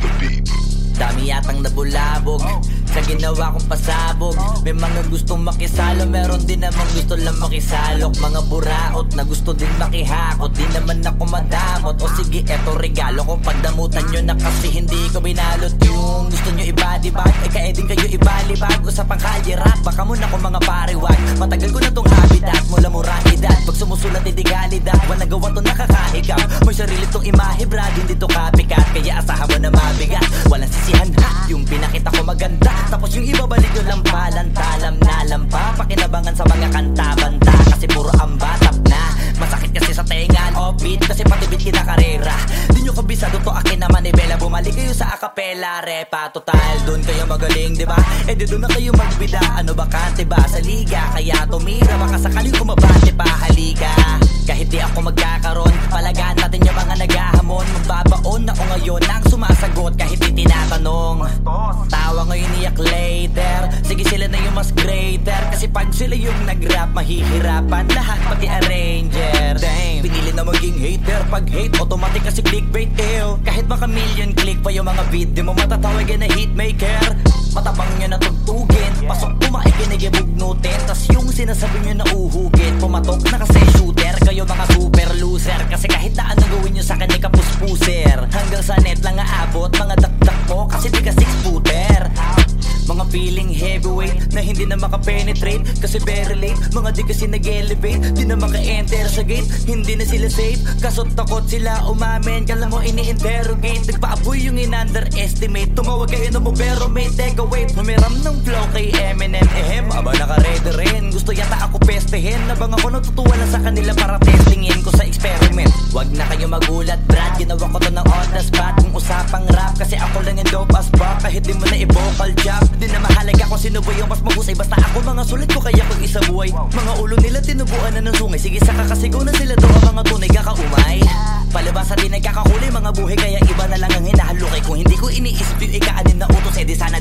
the beat. Dami yatang nabulabog sa ginawa kong pasabog. May mga gustong makisalo, meron din namang gusto lang makisalok. Mga buraot na gusto din makihakot, di naman ako madamot. O sige, eto regalo ko, pagdamutan nyo na kasi hindi ko binalot. Yung gusto nyo ibadibag, eh kaya din kayo ibalibag. Usapang kalye rap, baka muna ko mga pariwag. Matagal ko na tong habitat, mula murang edad. Pag sumusulat hindi galidad, walang gawa to nakakahigap. May sarili tong imahe brad, hindi to copycat. Kaya asahan mo na mabigat, walang sisihan ha. Yung pinakita ko maganda, tapos yung ibabalik nyo lang palantalam na lampa. Pakinabangan sa mga kanta-banta, kasi puro ambatap na. Masakit kasi sa tengan, offbeat, kasi patibit kinakarera. Di nyo kabisado to akin naman ni Bella. Bumalik kayo sa acapella, repa. Total, dun kayo magaling, diba? Eh di dun na kayo magbida. Ano bakante ba sa liga? Kaya tumira, baka sakaling kumabate pa, halika. Kahit di ako magkakaroon, palagaan natin yung mga naghahamon. Magbabaon ako ngayon ang sumasagot kahit di tinatanong. Tawa ngayon iyak later, sige sila na yung mas greater. Kasi pag sila yung nag-rap, mahihirapan lahat pati arranger. Damn, pinili na maging hater. Pag hate, automatic kasi clickbait ill. Kahit maka million click pa yung mga beat, di mo matatawagan na hitmaker. Matabang nyo na tugtugin, pasok pumakikinig ibugnutin. Tas yung sinasabi nyo na uhugin, pumatok na kasi shooter. Kayo mga super loser, kasi kahit na anong gawin nyo sa akin ay kapuspuser. Hanggang sa net lang aabot, mga dakdak ko kasi di ka 6-footer. Mga feeling heavyweight na hindi na makapenetrate, kasi very late. Mga di kasi nag-elevate, di na maka-enter sa gate. Hindi na sila safe, kaso takot sila umamin. Kala mo ini-interrogate, nagpaapoy yung in-underestimate. Tumawag kayo na mo pero may take away. Humiram ng flow kay Eminem, aba naka-ready rin. Gusto yata ako pestehin, nabang ako natutuwa na sa kanila para testingin ko sa experiment. Wag na kayo magulat brad, ginawa ko to ng on the spot. Kung usapang rap, kasi ako lang yung dope as fuck. Kahit di mo na i-vocal job, di na mahalaga kung sino ba yung mas mahusay. Basta ako mga sulit ko kaya kung isa buhay. Mga ulo nila tinubuan na ng sungay, sige saka kasigaw na sila daw ang mga tunay kakaumay. Palabasa din ay kakahuli mga buhay, kaya iba na lang ang hinahalukay. Kung hindi ko iniisip yung ikaanin na utos, eh di sana